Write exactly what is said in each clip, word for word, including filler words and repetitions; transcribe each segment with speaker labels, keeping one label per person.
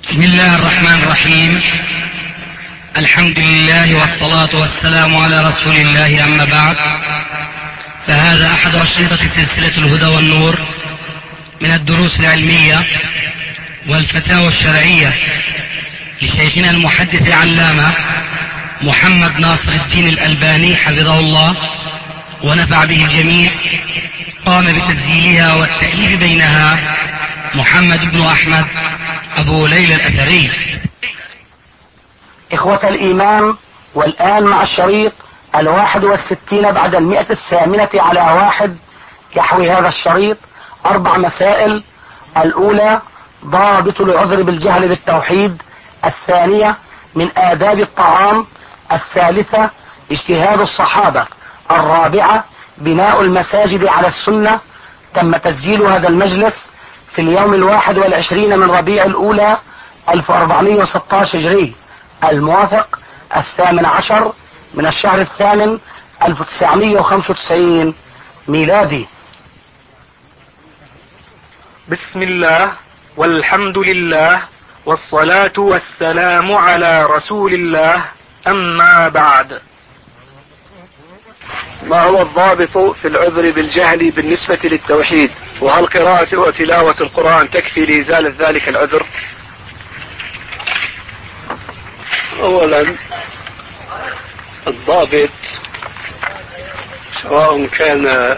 Speaker 1: بسم الله الرحمن الرحيم. الحمد لله والصلاة والسلام على رسول الله، أما بعد، فهذا أحد أشرطة سلسلة الهدى والنور من الدروس العلمية والفتاوى الشرعية لشيخنا المحدث العلامة محمد ناصر الدين الألباني حفظه الله ونفع به الجميع. قام بتسجيلها والتأليف بينها محمد بن أحمد أبو ليلى الأثري.
Speaker 2: إخوة الإيمان، والآن مع الشريط الواحد والستين بعد المئة الثامنة على واحد. يحوي هذا الشريط أربع مسائل: الأولى ضابط العذر بالجهل بالتوحيد، الثانية من آداب الطعام، الثالثة اجتهاد الصحابة، الرابعة بناء المساجد على السنة. تم تسجيل هذا المجلس في اليوم الواحد والعشرين من ربيع الأولى ألف وأربعمائة وستة عشر هجري، الموافق الثامن عشر من الشهر الثامن ألف وتسعمائة وخمسة وتسعين ميلادي.
Speaker 3: بسم الله والحمد لله والصلاة والسلام على رسول الله، أما بعد.
Speaker 4: ما هو الضابط في العذر بالجهل بالنسبة للتوحيد؟ وهل قراءة وتلاوة القرآن تكفي لإزالة ذلك العذر؟
Speaker 5: أولا، الضابط سواء كان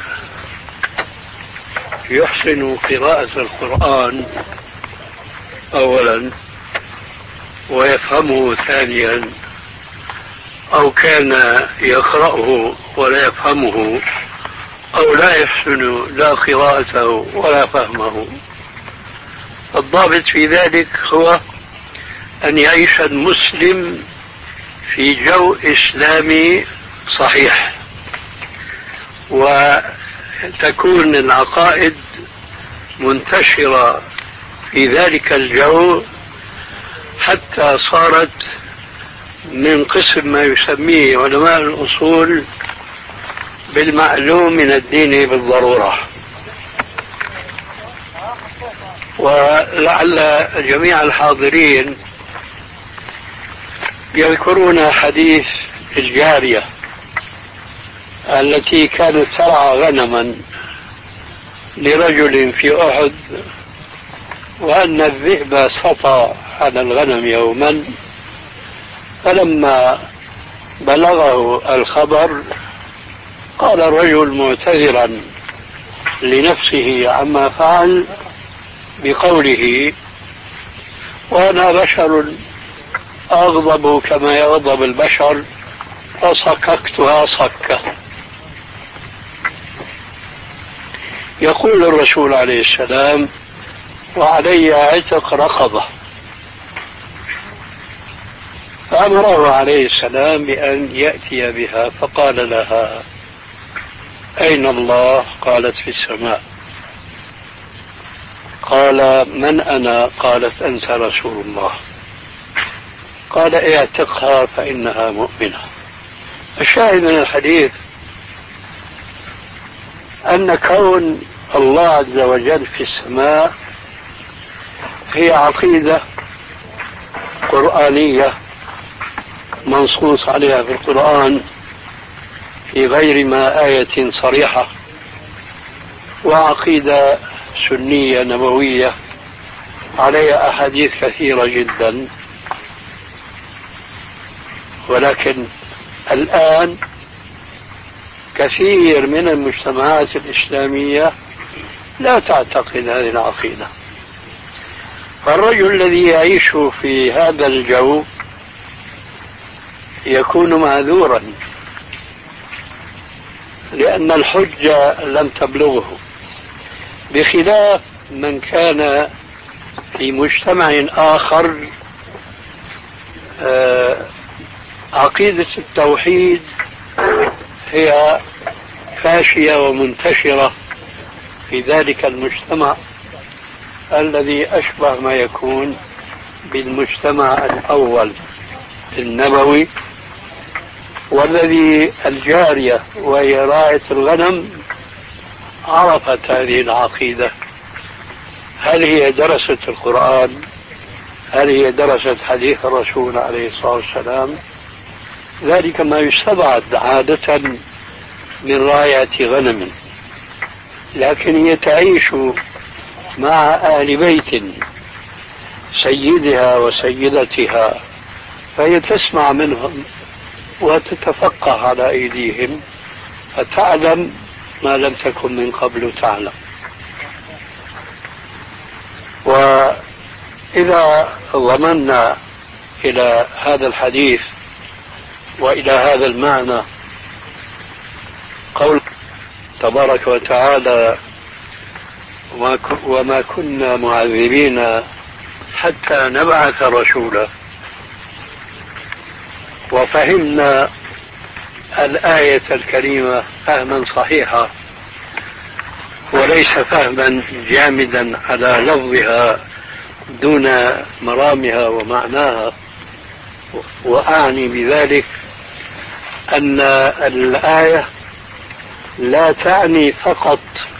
Speaker 5: يحسن قراءة القرآن أولا ويفهمه ثانيا، أو كان يقرأه ولا يفهمه، أو لا يحسن لا قراءته ولا فهمه، الضابط في ذلك هو أن يعيش المسلم في جو إسلامي صحيح، وتكون العقائد منتشرة في ذلك الجو حتى صارت من قسم ما يسميه علماء الأصول بالمعلوم من الدين بالضرورة. ولعل جميع الحاضرين يذكرون حديث الجارية التي كانت ترعى غنما لرجل في أحد، وأن الذئب سطى على الغنم يوما، فلما بلغه الخبر قال الرجل معتذرا لنفسه عما فعل بقوله: وأنا بشر أغضب كما يغضب البشر، فصككتها صكة. يقول الرسول عليه السلام: وعلي عتق رقبة. فأمره عليه السلام بأن يأتي بها، فقال لها: أين الله؟ قالت: في السماء. قال: من أنا؟ قالت: أنت رسول الله. قال: اعتقها فإنها مؤمنة. الشاهد من الحديث أن كون الله عز وجل في السماء هي عقيدة قرآنية منصوص عليها في القرآن في غير ما آية صريحة، وعقيدة سنية نبوية عليها أحاديث كثيرة جدا. ولكن الآن كثير من المجتمعات الإسلامية لا تعتقد هذه العقيدة، فالرجل الذي يعيش في هذا الجو يكون معذورا، لأن الحجة لم تبلغه، بخلاف من كان في مجتمع آخر عقيدة التوحيد هي فاشية ومنتشرة في ذلك المجتمع الذي أشبه ما يكون بالمجتمع الأول النبوي، والذي الجارية وهي راعية الغنم عرفت هذه العقيدة. هل هي درست القرآن هل هي درست حديث الرسول عليه الصلاة والسلام؟ ذلك ما يستبعد عادة من راية غنم، لكن هي تعيش مع أهل بيت سيدها وسيدتها، فهي تسمع منهم وتتفقه على أيديهم، فتعلم ما لم تكن من قبل تعلم. وإذا ضمنا إلى هذا الحديث وإلى هذا المعنى قول تبارك وتعالى: وما كنا معذبين حتى نبعث رسولا، وفهمنا الآية الكريمة فهما صحيحا وليس فهما جامدا على لفظها دون مرامها ومعناها. وأعني بذلك أن الآية لا تعني فقط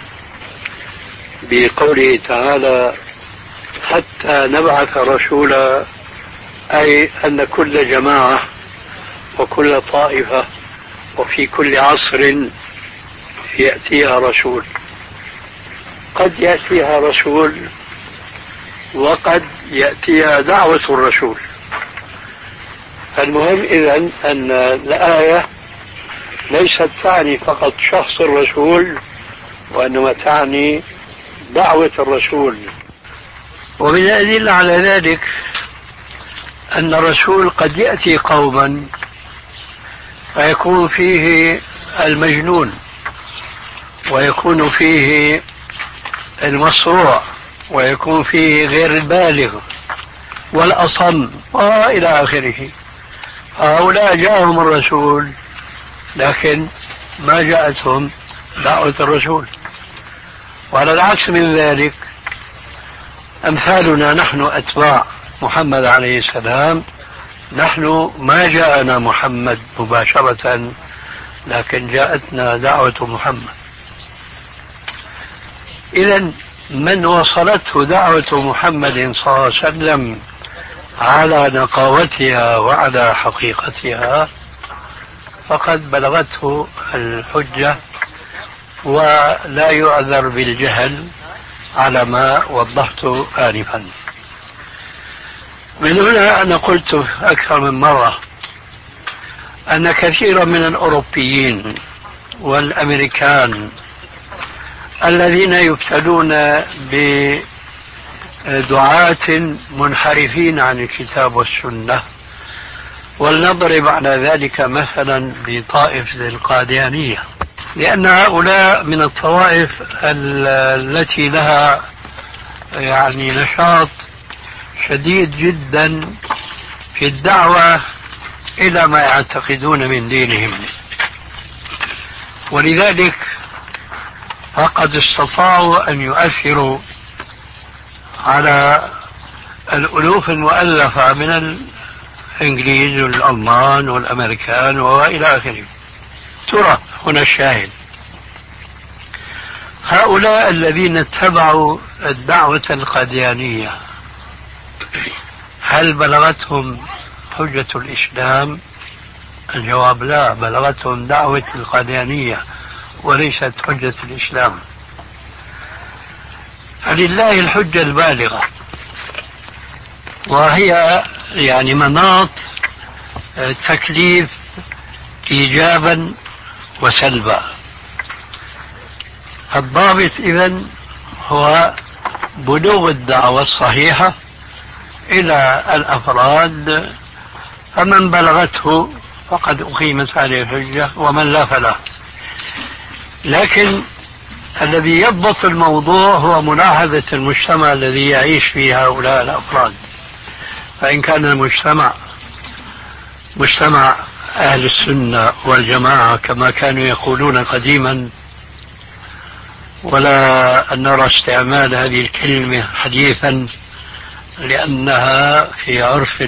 Speaker 5: بقوله تعالى حتى نبعث رسولا، أي أن كل جماعة وكل طائفة وفي كل عصر يأتيها رسول. قد يأتيها رسول وقد يأتيها دعوة الرسول. المهم إذن أن الآية ليست تعني فقط شخص الرسول، وإنما تعني دعوة الرسول. ومن الأدلة على ذلك أن الرسول قد يأتي قوما فيكون فيه المجنون، ويكون فيه المصروع، ويكون فيه غير البالغ والأصم وإلى آخره. هؤلاء جاءهم الرسول لكن ما جاءتهم دعوة الرسول. وعلى العكس من ذلك أمثالنا نحن أتباع محمد عليه السلام، نحن ما جاءنا محمد مباشرة لكن جاءتنا دعوة محمد. إذن من وصلته دعوة محمد صلى الله عليه وسلم على نقاوتها وعلى حقيقتها فقد بلغته الحجة، ولا يعذر بالجهل على ما وضحته آنفا. من هنا أنا قلت أكثر من مرة أن كثيرا من الأوروبيين والأمريكان الذين يبتلون بدعاة منحرفين عن الكتاب والسنة، ولنضرب على ذلك مثلا بطائفة القاديانية، لأن هؤلاء من الطوائف التي لها يعني نشاط شديد جدا في الدعوة إلى ما يعتقدون من دينهم، ولذلك فقد استطاعوا أن يؤثروا على الألوف المؤلفة من الإنجليز والألمان والأمريكان وإلى آخره. ترى هنا الشاهد، هؤلاء الذين اتبعوا الدعوة القاديانية هل بلغتهم حجة الإسلام؟ الجواب لا، بلغتهم دعوة القاديانية وليست حجة الإسلام. فلله الحجة البالغة، وهي يعني مناط تكليف إيجابا وسلبا. الضابط إذن هو بلوغ الدعوة الصحيحة إلى الأفراد، فمن بلغته فقد أقيمت عليه الحجة، ومن لا فلا. لكن الذي يضبط الموضوع هو ملاحظة المجتمع الذي يعيش فيه هؤلاء الأفراد. فإن كان المجتمع مجتمع أهل السنة والجماعة كما كانوا يقولون قديما، ولا أن نرى استعمال هذه الكلمة حديثا لأنها في عرف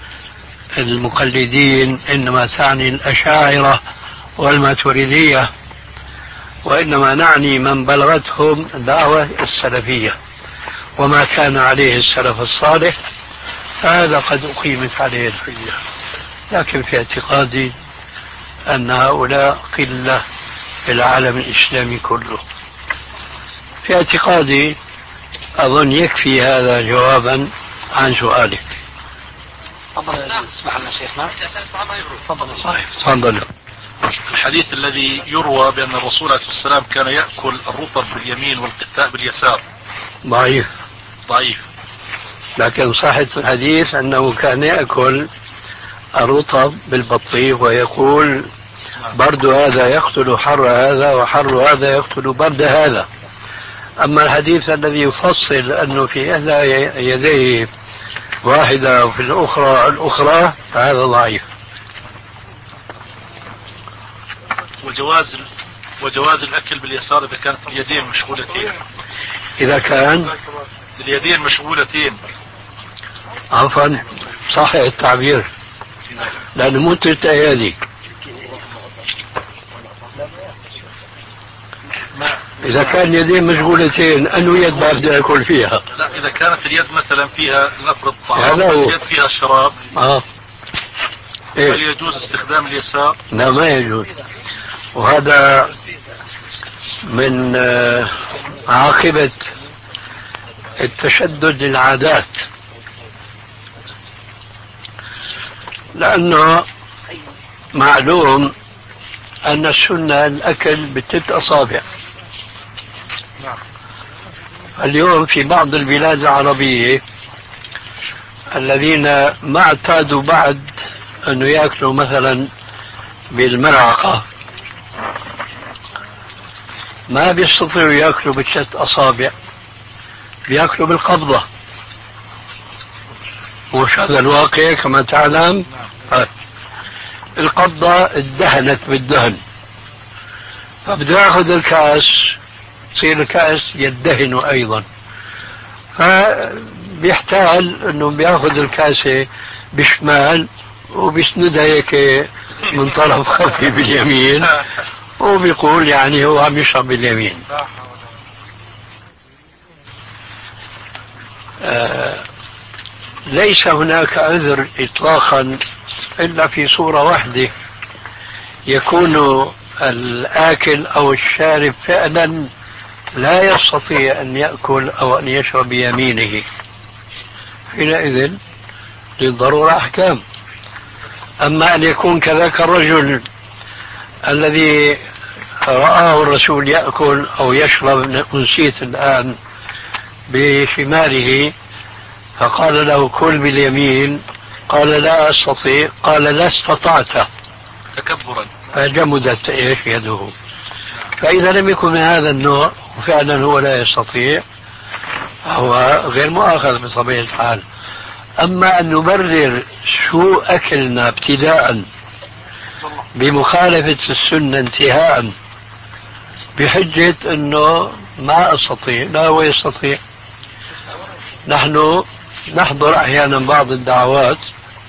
Speaker 5: المقلدين إنما تعني الأشاعرة والماتريدية، وإنما نعني من بلغتهم دعوة السلفية وما كان عليه السلف الصالح، هذا قد أقيمت عليه الحجة. لكن في اعتقادي أن هؤلاء قلة في العالم الإسلامي كله. في اعتقادي أظن يكفي هذا جوابا عن سؤالك.
Speaker 2: تفضل اسمح لنا شيخنا.
Speaker 5: تفضل.
Speaker 6: الحديث الذي يروى بأن الرسول عليه الصلاة والسلام كان يأكل الرطب باليمين والقثاء باليسار
Speaker 5: ضعيف.
Speaker 6: ضعيف.
Speaker 5: لكن صحة الحديث أنه كان يأكل الرطب بالبطيخ ويقول برد هذا يقتل حر هذا وحر هذا يقتل برد هذا. أما الحديث الذي يفصل أنه في إحدى يديه واحدة وفي الأخرى الأخرى فهذا ضعيف.
Speaker 6: وجواز وجواز الأكل باليسار إذا كانت اليدين مشغولتين.
Speaker 5: إذا كان
Speaker 6: اليدين مشغولتين.
Speaker 5: عفوا صحيح التعبير لأنه مو تلت أيادي. إذا كان يدين مشغولتين أنه يد بارد يأكل فيها.
Speaker 6: لا إذا كانت اليد مثلا فيها نفرض طعام
Speaker 5: هو...
Speaker 6: اليد فيها شراب
Speaker 5: آه.
Speaker 6: إيه؟ هل يجوز استخدام اليسار؟
Speaker 5: لا ما يجوز. وهذا من عاقبة التشدد للعادات، لأنه معلوم أن السنة الأكل بتلت أصابع. اليوم في بعض البلاد العربية الذين ما اعتادوا بعد أنه يأكلوا مثلا بالملعقة ما بيستطيعوا يأكلوا بثلاث أصابع، بيأكلوا بالقبضة. وش هذا الواقع كما تعلم؟ القبضة ادهنت بالدهن، فبده ياخذ الكأس يصير الكأس يدهن أيضا، فبيحتاج أنه بياخذ الكاسة بشمال وبيسندها هيك من طرف خفي باليمين وبيقول يعني هو عم يشرب باليمين. آه ليس هناك عذر إطلاقا إلا في صورة واحدة، يكون الآكل أو الشارب فعلا لا يستطيع أن يأكل أو أن يشرب بيمينه، حينئذ للضرورة أحكام. أما أن يكون كذاك الرجل الذي رآه الرسول يأكل أو يشرب، نسيت الآن، بشماله فقال له كل باليمين، قال لا أستطيع، قال لا استطعت
Speaker 6: تكبرا،
Speaker 5: فجمدت إيش يده. فإذا لم يكن من هذا النوع وفعلا هو لا يستطيع هو غير مؤاخذ بطبيعة الحال. أما أن نبرر سوء أكلنا ابتداء بمخالفة السنة انتهاء بحجة أنه ما أستطيع، لا هو يستطيع. نحن نحضر أحيانا بعض الدعوات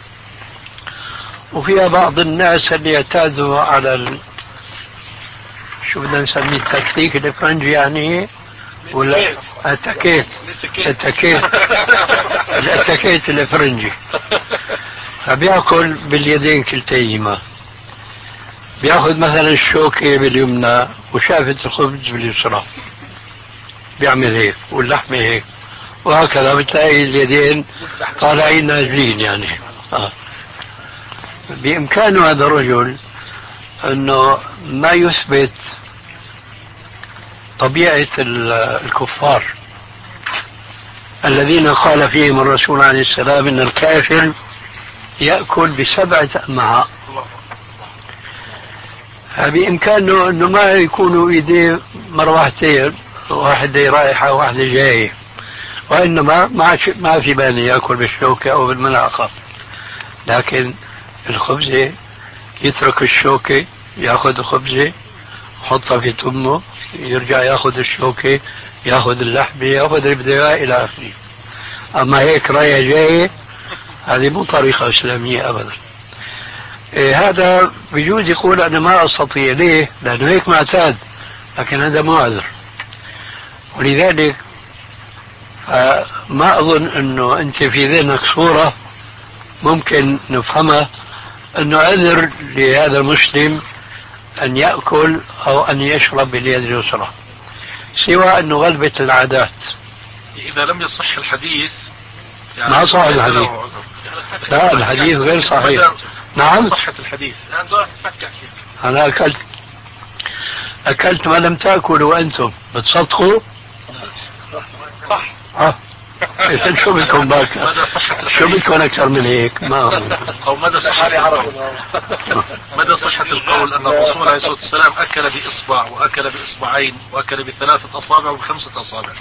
Speaker 5: وفيها بعض الناس اللي يعتادوا على ال... شو بدنا نسميه التكتيك الفرنجي يعني ولا التكيت التكيت التكيت الفرنجي، فبيأكل باليدين كلتيهما، بياخذ مثلا الشوكة باليمنى وشافة الخبز باليسرى بيعمل هيك واللحمة هيك وهكذا، بتلاقي اليدين طالعين نازلين يعني. آه. بإمكانه هذا الرجل أنه ما يثبت طبيعة الكفار الذين قال فيهم الرسول عليه السلام إن الكافر يأكل بسبعة أمعاء، فبإمكانه أنه ما يكونوا إيديه مروحتين، واحدة رايحة وواحدة جاية، وإنما ما في بالي يأكل بالشوكة أو بالملعقة، لكن الخبزة يترك الشوكة يأخذ الخبزة يحطها في تمه، يرجع يأخذ الشوكة يأخذ اللحمة يأخذ البداية إلى آخره. أما هيك رايح جاي هذه مو طريقة إسلامية أبدا. إيه هذا بجوز يقول أنا ما أستطيع، ليه؟ لأنه هيك معتاد، لكن هذا مو عذر. ولذلك فما أظن أنه أنت في ذهنك صورة ممكن نفهمها أنه عذر لهذا المسلم أن يأكل أو أن يشرب باليد اليسرى، سوى أنه غلبة العادات.
Speaker 6: إذا لم يصح الحديث
Speaker 5: يعني ما صح الحديث. لا الحديث غير صحيح. نعم
Speaker 6: صحة الحديث.
Speaker 5: أنا أكلت أكلت ما لم تأكلوا وأنتم بتصدقوا؟
Speaker 6: صح.
Speaker 5: أه شو بدكم باك؟ شو بدكم أكثر من هيك؟ ما
Speaker 6: أو مدى صحة مدى صحة القول أن الرسول عليه الصلاة والسلام أكل بإصبع وأكل بإصبعين وأكل بثلاثة أصابع وبخمسة أصابع.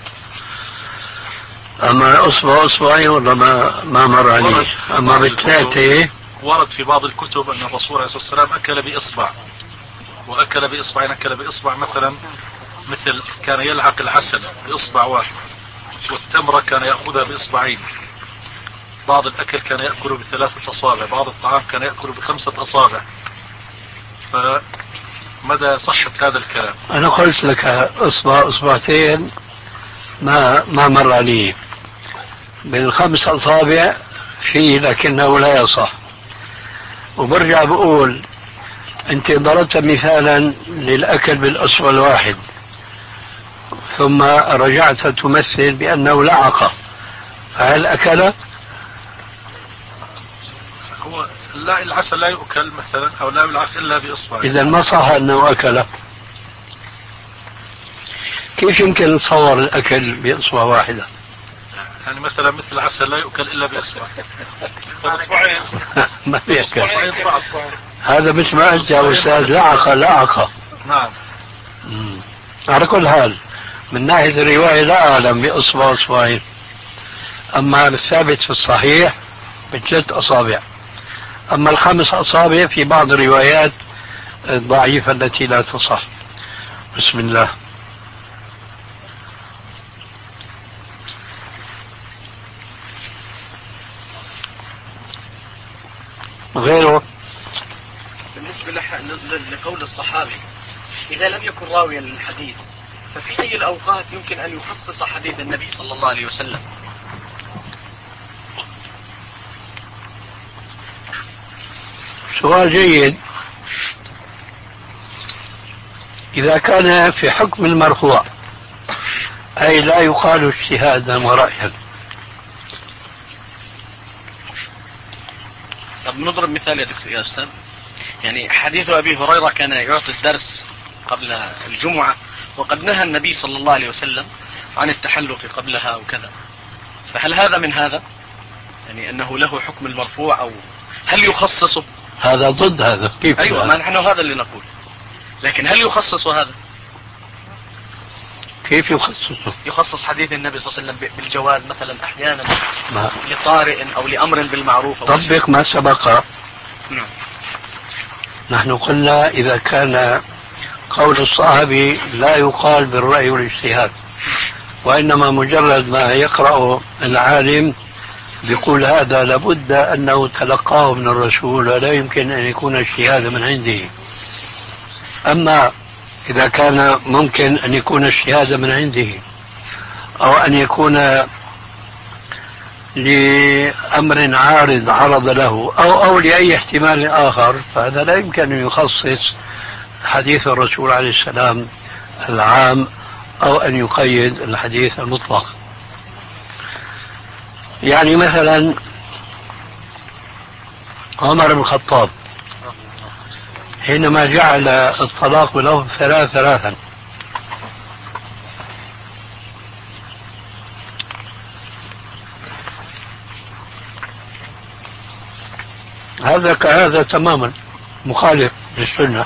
Speaker 5: أما أصبع أصبعين ولا ما ما مر عليه؟ أما بالثلاثة
Speaker 6: ورد في بعض الكتب أن الرسول عليه الصلاة والسلام أكل بإصبع وأكل بإصبعين. أكل بإصبع مثلا مثل كان يلعق العسل بإصبع واحد، والتمرة كان يأخذها بإصبعين. بعض الأكل كان يأكل بثلاثة أصابع، بعض الطعام كان يأكل بخمسة أصابع. فمدى صحة هذا الكلام؟
Speaker 5: أنا قلت لك إصبع إصبعتين ما ما مر عليه. بالخمس أصابع فيه لكنه لا يصح. وبرجع بقول أنت ضربت مثالا للأكل بالأصبع الواحد ثم رجعت تمثل بأنه لعق، فهل أكل؟
Speaker 6: هو لا، العسل لا يؤكل مثلا أو لا يلعق إلا بإصبع.
Speaker 5: إذا ما صح أنه أكل. كيف يمكن نتصور الأكل بإصبع واحدة؟
Speaker 6: يعني مثلا مثل العسل لا يؤكل إلا بإصبع.
Speaker 5: ما بيأكل. هذا مثل ما أنت يا أستاذ لعق لعق.
Speaker 6: نعم.
Speaker 5: مم. على كل حال من ناحية الرواية لا أعلم بإصبع أصبعين، أما الثابت في الصحيح بثلاث أصابع. أما الخمس أصابع في بعض الروايات الضعيفة التي لا تصح. بسم الله. غيره
Speaker 7: بالنسبة لقول الصحابي إذا لم يكن راويا للحديث ففي أي الأوقات يمكن أن يخصص حديث النبي صلى الله عليه وسلم؟
Speaker 5: سؤال جيد. إذا كان في حكم المرفوع أي لا يقال اجتهادا ورأيا.
Speaker 7: طب نضرب مثال يا دكتور يا أستاذ. يعني حديث أبي هريرة كان يعطي الدرس قبل الجمعة، وقد نهى النبي صلى الله عليه وسلم عن التحلق قبلها وكذا، فهل هذا من هذا؟ يعني أنه له حكم المرفوع أو هل يخصصه؟
Speaker 5: هذا ضد هذا. كيف؟
Speaker 7: أيوة، ما نحن هذا اللي نقول، لكن هل يخصص هذا؟
Speaker 5: كيف يخصصه؟
Speaker 7: يخصص حديث النبي صلى الله عليه وسلم بالجواز مثلا أحيانا
Speaker 5: ما.
Speaker 7: لطارئ أو لأمر بالمعروف.
Speaker 5: طبق ما سبق.
Speaker 7: نعم.
Speaker 5: نحن قلنا إذا كان قول الصحابي لا يقال بالرأي والاجتهاد، وإنما مجرد ما يقرأ العالم بيقول هذا لابد أنه تلقاه من الرسول ولا يمكن أن يكون اجتهادا من عنده. أما إذا كان ممكن أن يكون اجتهادا من عنده أو أن يكون لأمر عارض عرض له أو أو لأي احتمال آخر، فهذا لا يمكن أن يخصص حديث الرسول عليه السلام العام أو أن يقيد الحديث المطلق. يعني مثلا عمر بن الخطاب حينما جعل الطلاق له ثلاث ثلاثا هذا كهذا تماما مخالف للسنة.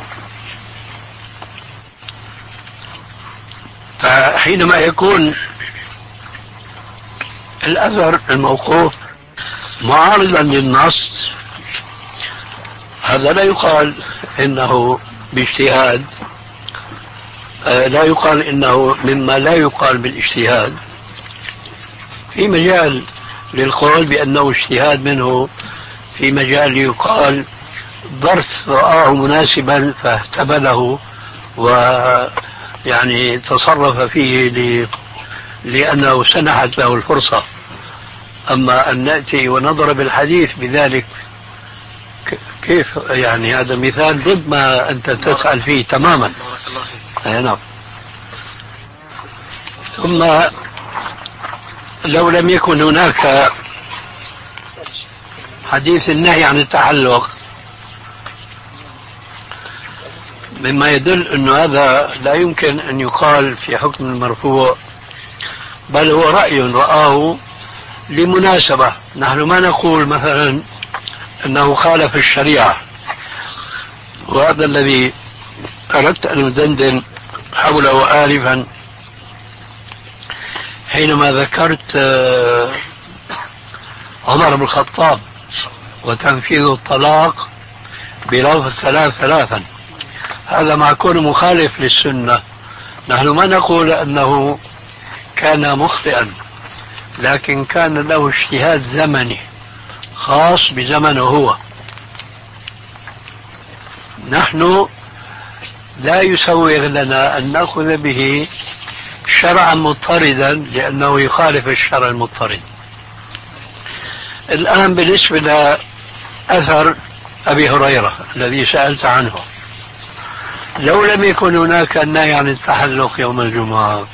Speaker 5: فحينما يكون الأثر الموقوف معارضا للنص هذا لا يقال إنه باجتهاد، لا يقال إنه مما لا يقال بالاجتهاد. في مجال للقول بأنه اجتهاد منه، في مجال يقال ظرف رآه مناسبا فاهتبله ويعني تصرف فيه لأنه سنحت له الفرصة. أما أن نأتي ونضرب الحديث بذلك كيف يعني؟ هذا مثال ضد ما أنت تسأل فيه تماما. نعم. ثم لو لم يكن هناك حديث النهي عن التعلق مما يدل أن هذا لا يمكن أن يقال في حكم المرفوع، بل هو رأي رآه لمناسبة. نحن ما نقول مثلا أنه خالف الشريعة، وهذا الذي أردت أن أدندن حوله آلفا حينما ذكرت عمر بن الخطاب وتنفيذ الطلاق بلفظ ثلاث ثلاثا. هذا مع كونه مخالف للسنة، نحن ما نقول أنه كان مخطئا، لكن كان له اجتهاد زمني خاص بزمنه هو. نحن لا يسوغ لنا أن نأخذ به شرعا مضطردا لأنه يخالف الشرع المضطرد. الآن بالنسبة لأثر أبي هريرة الذي سألت عنه، لو لم يكن هناك النهي عن التحلق يوم الجمعة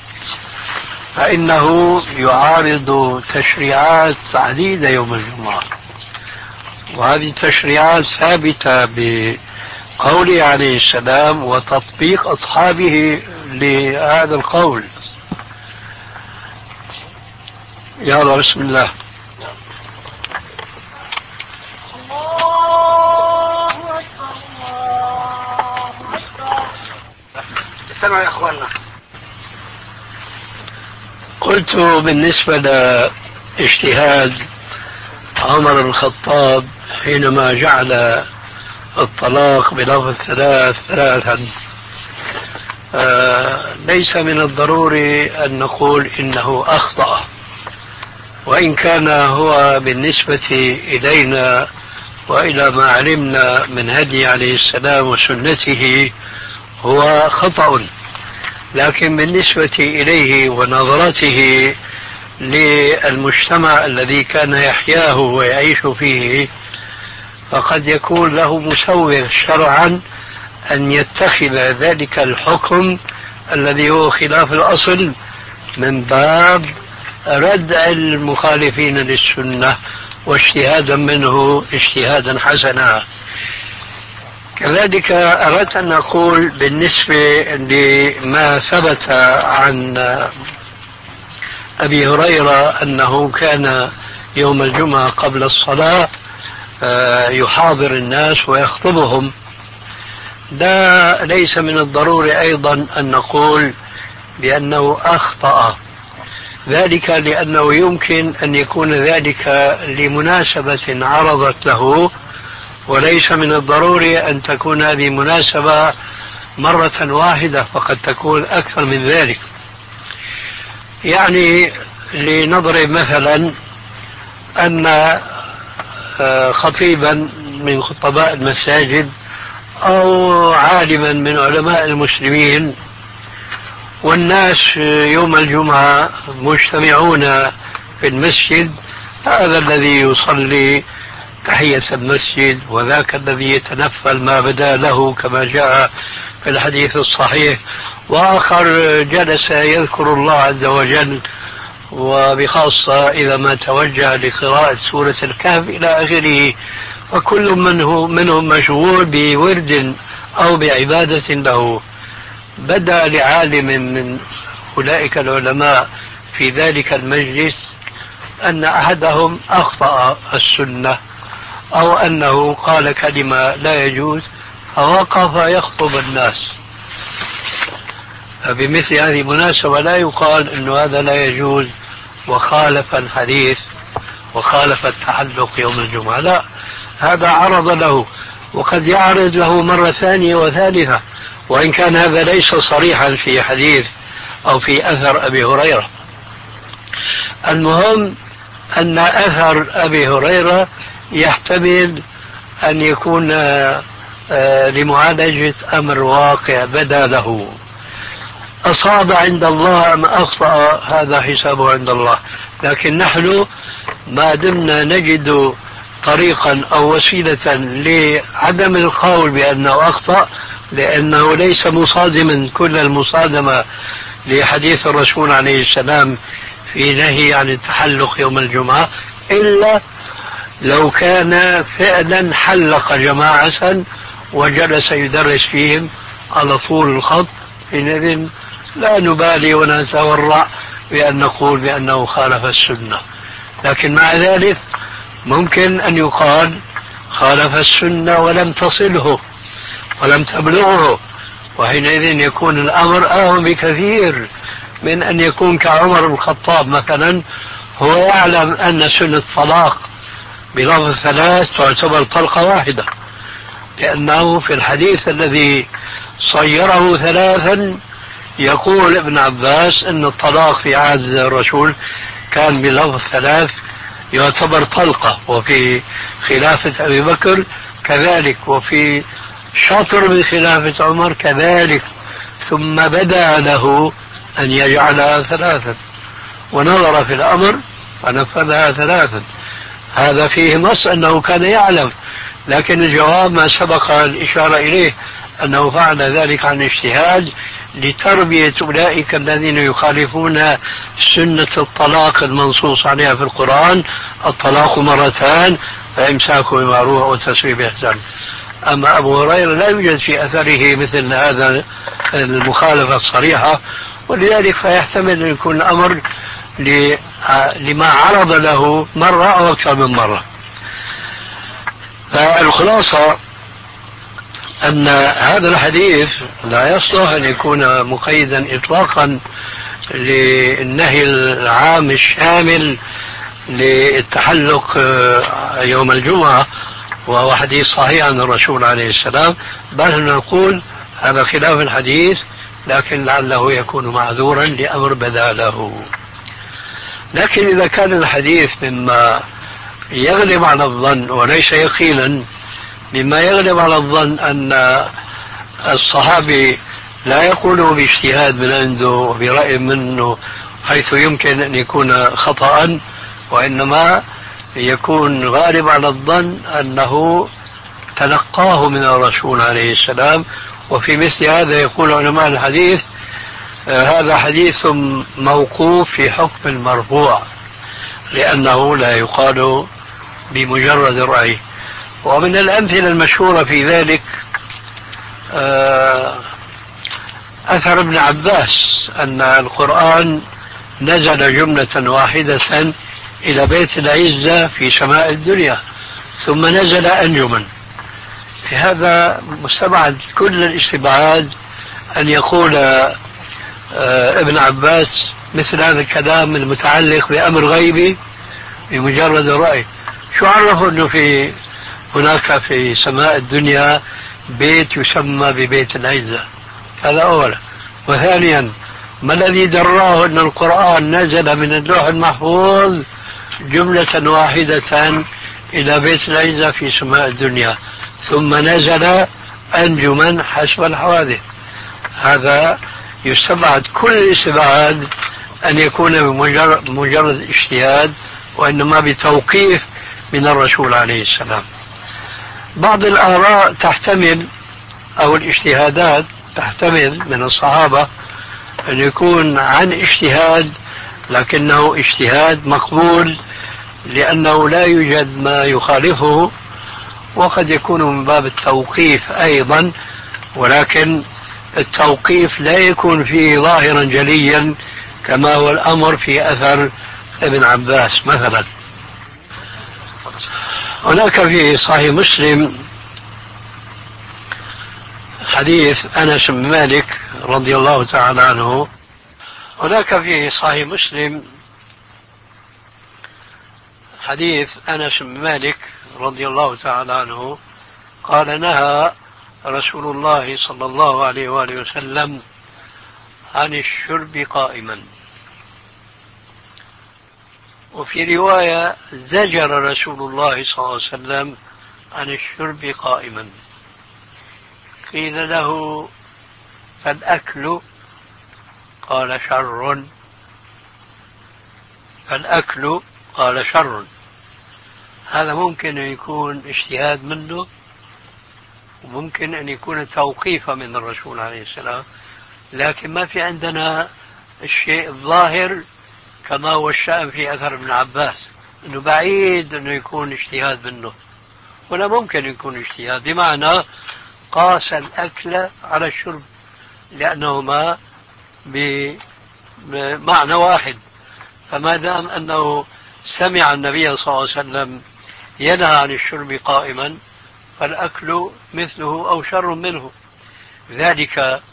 Speaker 5: فإنه يعارض تشريعات عديدة يوم الجمعة، وهذه التشريعات ثابتة بقوله عليه السلام وتطبيق أصحابه لهذا القول. يلا بسم الله.
Speaker 2: استمعوا يا اخواننا.
Speaker 5: قلت بالنسبة لاجتهاد عمر بن الخطاب حينما جعل الطلاق بلفظ ثلاث ثلاثا، آه ليس من الضروري أن نقول إنه أخطأ، وإن كان هو بالنسبة إلينا وإلى ما علمنا من هدي عليه السلام وسنته هو خطأ، لكن بالنسبة إليه ونظرته للمجتمع الذي كان يحياه ويعيش فيه فقد يكون له مسوغ شرعا أن يتخذ ذلك الحكم الذي هو خلاف الأصل من باب ردع المخالفين للسنة واجتهادا منه اجتهادا حسنا. كذلك أردت أن أقول بالنسبة لما ثبت عن أبي هريرة أنه كان يوم الجمعة قبل الصلاة يحاضر الناس ويخطبهم، لا ليس من الضروري أيضا أن نقول بأنه أخطأ، ذلك لأنه يمكن أن يكون ذلك لمناسبة عرضت له، وليس من الضروري أن تكون هذه مناسبة مرة واحدة، فقد تكون أكثر من ذلك. يعني لنضرب مثلا أن خطيبا من خطباء المساجد أو عالما من علماء المسلمين والناس يوم الجمعة مجتمعون في المسجد، هذا الذي يصلي تحية المسجد وذاك الذي يتنفل ما بدا له كما جاء في الحديث الصحيح، وآخر جلس يذكر الله عز وجل وبخاصة إذا ما توجه لقراءة سورة الكهف إلى آخره، وكل منه منهم مشغول بورد أو بعبادة له. بدا لعالم من أولئك العلماء في ذلك المجلس أن أحدهم أخطأ السنة أو أنه قال كلمة لا يجوز فوقف يخطب الناس. فبمثل هذه المناسبة لا يقال أن هذا لا يجوز وخالف الحديث وخالف التحلق يوم الجمعة، لا، هذا عرض له وقد يعرض له مرة ثانية وثالثة، وإن كان هذا ليس صريحا في حديث أو في أثر أبي هريرة. المهم أن أثر أبي هريرة يحتمل أن يكون لمعالجة أمر واقع بدا له. أصاب عند الله أم أخطأ هذا حسابه عند الله، لكن نحن ما دمنا نجد طريقا أو وسيلة لعدم القول بأنه أخطأ، لأنه ليس مصادما كل المصادمة لحديث الرسول عليه السلام في نهي عن التحلق يوم الجمعة، إلا لو كان فعلا حلق جماعة وجلس يدرس فيهم على طول الخط، حينئذ لا نبالي ونتورع بأن نقول بأنه خالف السنة. لكن مع ذلك ممكن أن يقال خالف السنة ولم تصله ولم تبلغه، وحينئذ يكون الأمر أهم بكثير من أن يكون كعمر بن الخطاب مثلا، هو يعلم أن سنة الطلاق بلفظ ثلاث تعتبر طلقة واحدة، لأنه في الحديث الذي صيره ثلاثا يقول ابن عباس أن الطلاق في عهد الرسول كان بلفظ ثلاث يعتبر طلقة، وفي خلافة أبي بكر كذلك، وفي شطر من خلافة عمر كذلك، ثم بدا له أن يجعلها ثلاثا ونظر في الأمر فنفذها ثلاثا. هذا فيه نص أنه كان يعلم، لكن الجواب ما سبق الإشارة إليه أنه فعل ذلك عن اجتهاد لتربية أولئك الذين يخالفون سنة الطلاق المنصوص عليها في القرآن: الطلاق مرتان فإمساك بمعروف وتسريح بإحسان. أما أبو هريرة لا يوجد في أثره مثل هذا المخالفة الصريحة، ولذلك فيحتمل أن يكون الأمر لما عرض له مرة أو أكثر من مرة. فالخلاصة أن هذا الحديث لا يصلح أن يكون مقيدا إطلاقا للنهي العام الشامل للتحلق يوم الجمعة، وهو حديث صحيح عن الرسول عليه السلام، بل نقول هذا خلاف الحديث، لكن لعله يكون معذورا لأمر بدا له. لكن إذا كان الحديث مما يغلب على الظن وليس يقينا، مما يغلب على الظن أن الصحابي لا يقوله باجتهاد من عنده وبرأي منه حيث يمكن أن يكون خطأ، وإنما يكون غالب على الظن أنه تلقاه من الرسول عليه السلام. وفي مثل هذا يقول علماء الحديث آه هذا حديث موقوف في حكم المرفوع، لأنه لا يقال بمجرد الرأي. ومن الأمثلة المشهورة في ذلك آه أثر ابن عباس أن القرآن نزل جملة واحدة إلى بيت العزة في سماء الدنيا ثم نزل أنجما. في هذا مستبعد كل الاستبعاد أن يقول آه ابن عباس مثل هذا الكلام المتعلق بأمر غيبي بمجرد الرأي. شو عرفه أنه في هناك في سماء الدنيا بيت يسمى ببيت العزة؟ هذا أولا. وثانيا، ما الذي دراه أن القرآن نزل من اللوح المحفوظ جملة واحدة إلى بيت العزة في سماء الدنيا ثم نزل أنجما حسب الحوادث؟ هذا يستبعد كل الاستبعاد أن يكون بمجرد مجرد اجتهاد، وإنما بتوقيف من الرسول عليه السلام. بعض الآراء تحتمل أو الاجتهادات تحتمل من الصحابة أن يكون عن اجتهاد، لكنه اجتهاد مقبول لأنه لا يوجد ما يخالفه، وقد يكون من باب التوقيف أيضا، ولكن التوقيف لا يكون فيه ظاهرا جليا كما هو الأمر في أثر ابن عباس. مثلا هناك في صحيح مسلم حديث أنس بن مالك رضي الله تعالى عنه هناك في صحيح مسلم حديث أنس بن مالك رضي الله تعالى عنه قال: نهى رسول الله صلى الله عليه وآله وسلم عن الشرب قائما. وفي رواية: زجر رسول الله صلى الله عليه وسلم عن الشرب قائما. قيل له: فالأكل؟ قال شر، فالأكل قال شر. هذا ممكن أن يكون اجتهاد منه، وممكن أن يكون توقيفا من الرسول عليه السلام، لكن ما في عندنا الشيء الظاهر كما هو الشأن في أثر ابن عباس، أنه بعيد أنه يكون اجتهاد منه، ولا ممكن يكون اجتهاد، بمعنى قاس الأكل على الشرب، لأنهما بمعنى واحد. فما دام أنه سمع النبي صلى الله عليه وسلم ينهى عن الشرب قائما، فالأكل مثله أو شر منه، ذلك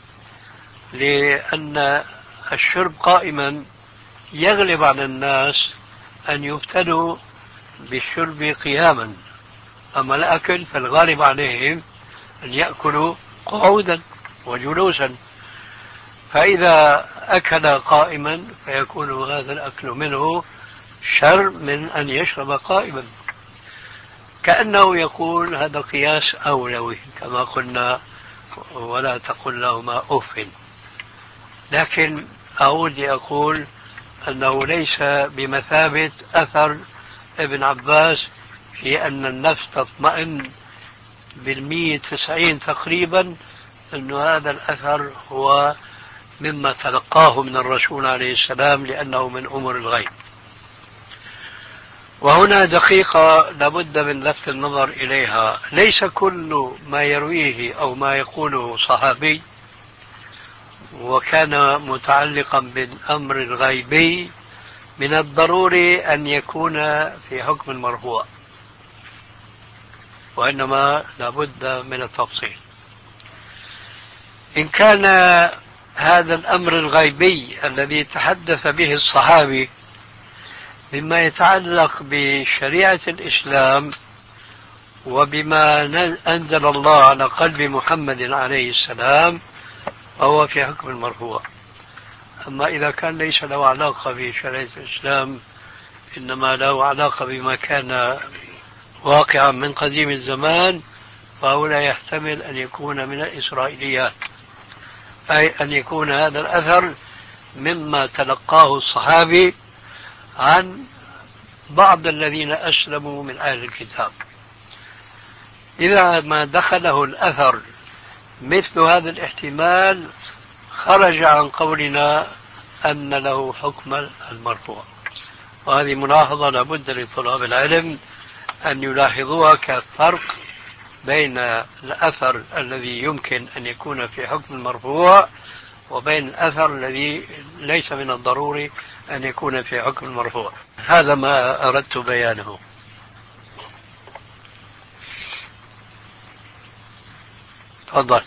Speaker 5: لأن الشرب قائما يغلب على الناس أن يبتلوا بالشرب قياما، أما الأكل فالغالب عليهم أن يأكلوا قعودا وجلوسا، فإذا أكل قائما فيكون هذا الأكل منه شر من أن يشرب قائما. كأنه يقول هذا قياس أولوي كما قلنا، ولا تقل لهما أف. لكن أعود أقول أنه ليس بمثابة أثر ابن عباس في أن النفس تطمئن بالمية تسعين تقريبا، أن هذا الأثر هو مما تلقاه من الرسول عليه السلام، لأنه من أمور الغيب. وهنا دقيقة لابد من لفت النظر إليها، ليس كل ما يرويه أو ما يقوله صحابي وكان متعلقا بالأمر الغيبي من الضروري أن يكون في حكم المرفوع، وإنما لابد من التفصيل. إن كان هذا الأمر الغيبي الذي تحدث به الصحابي مما يتعلق بشريعة الإسلام وبما أنزل الله على قلب محمد عليه السلام، فهو في حكم المرفوع. أما إذا كان ليس له علاقة بشريعة الإسلام، إنما له علاقة بما كان واقعا من قديم الزمان، فهو لا يحتمل أن يكون من الإسرائيليات، أي أن يكون هذا الأثر مما تلقاه الصحابي عن بعض الذين أسلموا من أهل الكتاب. إذا ما دخله الأثر مثل هذا الاحتمال خرج عن قولنا أن له حكم المرفوع. وهذه ملاحظة لابد لطلاب العلم أن يلاحظوها كفرق بين الأثر الذي يمكن أن يكون في حكم المرفوع وبين الأثر الذي ليس من الضروري أن يكون في حكم المرفوع. هذا ما أردت بيانه. تفضل.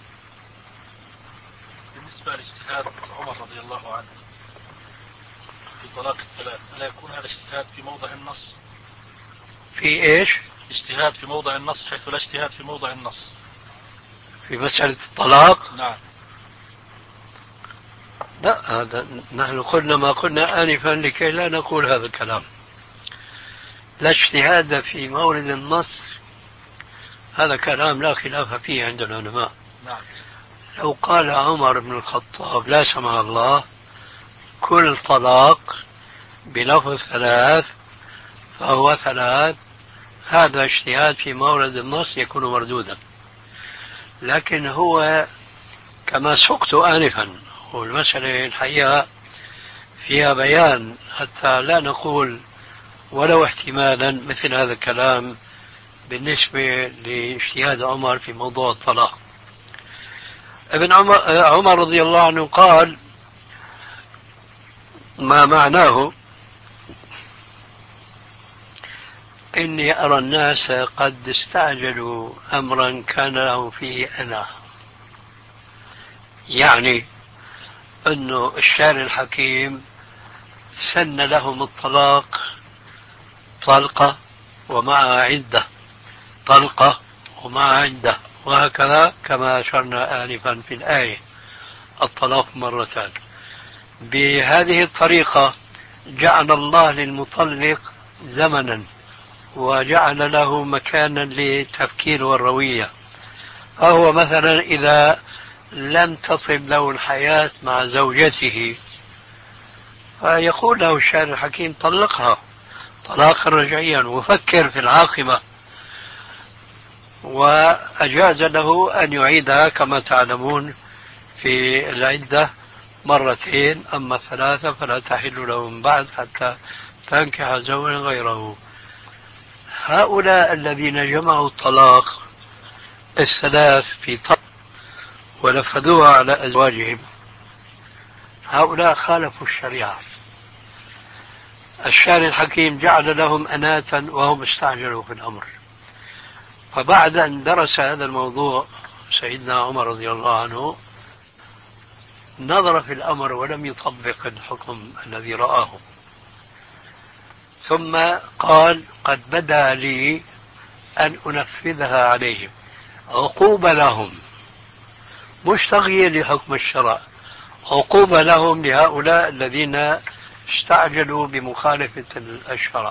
Speaker 6: بالنسبة لاجتهاد عمر رضي الله عنه في طلاق الثلاث، ألا يكون هذا اجتهاد في موضع النص؟
Speaker 5: في إيش؟
Speaker 6: اجتهاد في موضع النص، حيث لا اجتهاد في موضع النص
Speaker 5: في مسألة الطلاق؟
Speaker 6: نعم.
Speaker 5: لا، هذا نحن قلنا ما قلنا آنفا لكي لا نقول هذا الكلام. لا اجتهاد في مورد النص، هذا كلام لا خلاف فيه عند العلماء.
Speaker 6: نعم.
Speaker 5: لو قال عمر بن الخطاب لا سمح الله كل طلاق بلفظ ثلاث فهو ثلاث، هذا اجتهاد في مورد النص يكون مردودا. لكن هو كما سقت آنفا، والمسألة الحقيقة فيها بيان حتى لا نقول ولو احتمالا مثل هذا الكلام بالنسبة لاجتهاد عمر في موضوع الطلاق. ابن عمر, عمر رضي الله عنه قال ما معناه: إني أرى الناس قد استعجلوا أمرا كان لهم فيه أنا. يعني أنه الشارع الحكيم سن لهم الطلاق طلقة ومع عدة، طلقة ومع عدة، وهكذا كما أشرنا آنفا في الآية الطلاق مرتان. بهذه الطريقة جعل الله للمطلق زمنا وجعل له مكانا للتفكير والروية. فهو مثلا إذا لم تصب له الحياة مع زوجته، فيقول له الشارع الحكيم طلقها طلاقا رجعيا وفكر في العاقبة، وأجاز له أن يعيدها كما تعلمون في العدة مرتين، أما ثلاثة فلا تحل له من بعد حتى تنكح زوجا غيره. هؤلاء الذين جمعوا الطلاق الثلاث في طلاق ونفذوها على أزواجهم، هؤلاء خالفوا الشريعة. الشارع الحكيم جعل لهم أناة وهم استعجلوا في الأمر. فبعد أن درس هذا الموضوع سيدنا عمر رضي الله عنه نظر في الأمر ولم يطبق الحكم الذي رآه، ثم قال قد بدا لي أن أنفذها عليهم عقوبة لهم، مش تغيير لحكم الشرع، عقوبة لهم لهؤلاء الذين استعجلوا بمخالفة الشرع،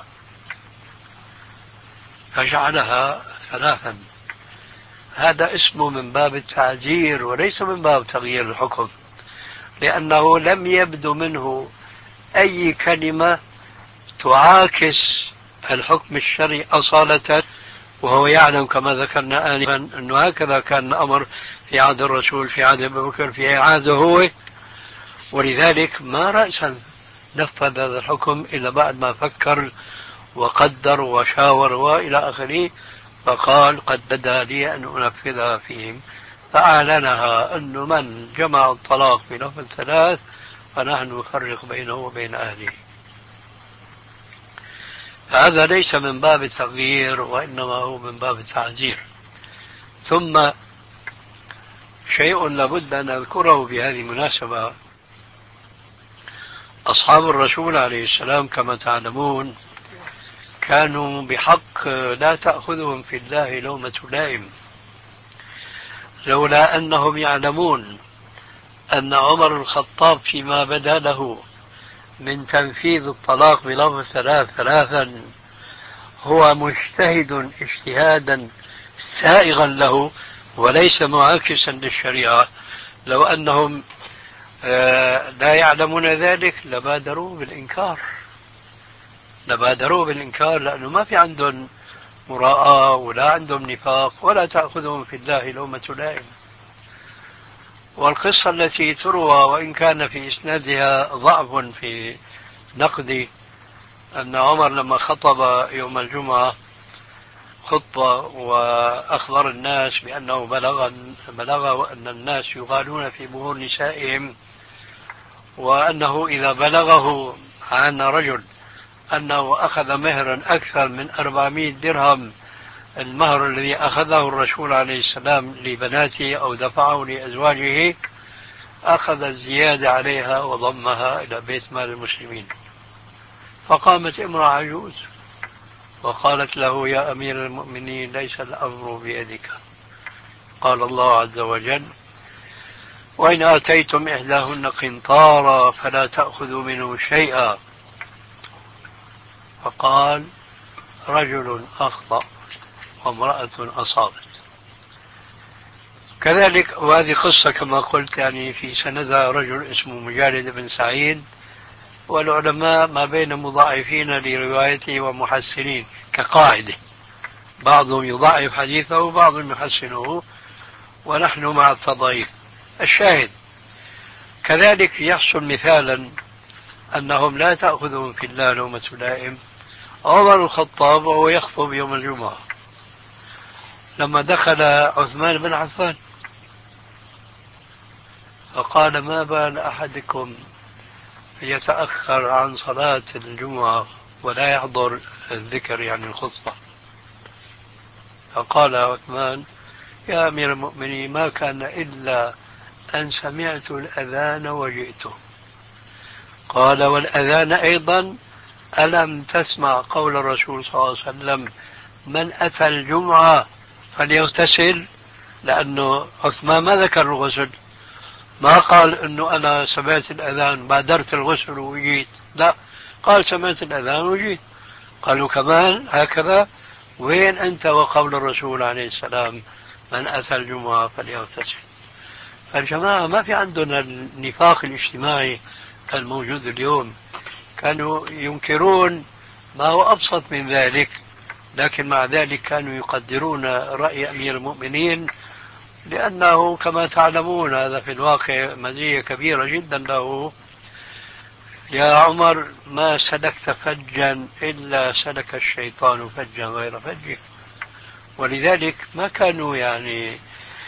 Speaker 5: فجعلها ثلاثا. هذا اسمه من باب التعزير وليس من باب تغيير الحكم، لأنه لم يبدو منه أي كلمة تعاكس الحكم الشرعي أصالة، وهو يعلم كما ذكرنا آنفا أنه هكذا كان الأمر في عهد الرسول، في عهد أبي بكر، في عهده هو، ولذلك ما رأسا نفذ هذا الحكم إلا بعد ما فكر وقدر وشاور وإلى آخره، فقال قد بدا لي أن أنفذها فيهم، فأعلنها أن من جمع الطلاق في لفظ ثلاث فنحن نفرق بينه وبين أهله. هذا ليس من باب التغيير وإنما هو من باب التعزير. ثم شيء لابد أن أذكره بهذه المناسبة، أصحاب الرسول عليه السلام كما تعلمون كانوا بحق لا تأخذهم في الله لومة لائم، لولا أنهم يعلمون أن عمر الخطاب فيما بدا له من تنفيذ الطلاق بلفظ ثلاث ثلاثا هو مجتهد اجتهادا سائغا له وليس معاكسا للشريعة، لو أنهم لا يعلمون ذلك لبادروا بالإنكار، لبادروا بالإنكار لأنه ما في عندهم مراءة ولا عندهم نفاق ولا تأخذهم في الله لومة لائم. والقصة التي تروى وإن كان في إسنادها ضعف في نقدي، أن عمر لما خطب يوم الجمعة خطبة وأخبر الناس بأنه بلغ بلغ أن الناس يغالون في مهور نسائهم، وأنه إذا بلغه عن رجل أنه أخذ مهرا أكثر من أربعمائة درهم، المهر الذي أخذه الرسول عليه السلام لبناته أو دفعه لأزواجه، أخذ الزيادة عليها وضمها إلى بيت مال المسلمين. فقامت امرأة عجوز وقالت له يا أمير المؤمنين ليس الأمر بيدك، قال الله عز وجل وإن آتيتم إحداهن قنطارا فلا تأخذوا منه شيئا، فقال رجل أخطأ وامرأة أصابت. كذلك وهذه قصة كما قلت يعني في سندها رجل اسمه مجالد بن سعيد، والعلماء ما بين مضاعفين لروايته ومحسنين كقاعدة، بعضهم يضاعف حديثه وبعضهم يحسنه ونحن مع التضعيف. الشاهد كذلك يحصل مثالا أنهم لا تأخذهم في الله لومة لائم. عمر الخطاب وهو يخطب يوم الجمعة لما دخل عثمان بن عفان فقال ما بال أحدكم يتأخر عن صلاة الجمعة ولا يحضر الذكر يعني الخطبة؟ فقال عثمان يا أمير المؤمنين ما كان إلا أن سمعت الأذان وجئته. قال والأذان أيضا ألم تسمع قول الرسول صلى الله عليه وسلم من أتى الجمعة فليغتسل؟ لأنه عثمان ما ذكر الغسل، ما قال أنه أنا سمعت الأذان بادرت الغسل وجيت، لا قال سمعت الأذان وجيت. قالوا كمان هكذا وين أنت وقول الرسول عليه السلام من أتى الجمعة فليغتسل؟ الجماعة ما في عندنا النفاق الاجتماعي الموجود اليوم، كانوا ينكرون ما هو أبسط من ذلك، لكن مع ذلك كانوا يقدرون رأي أمير المؤمنين، لأنه كما تعلمون هذا في الواقع مزية كبيرة جدا له. يا عمر ما سلكت فجا إلا سلك الشيطان فجا غير فجه، ولذلك ما كانوا يعني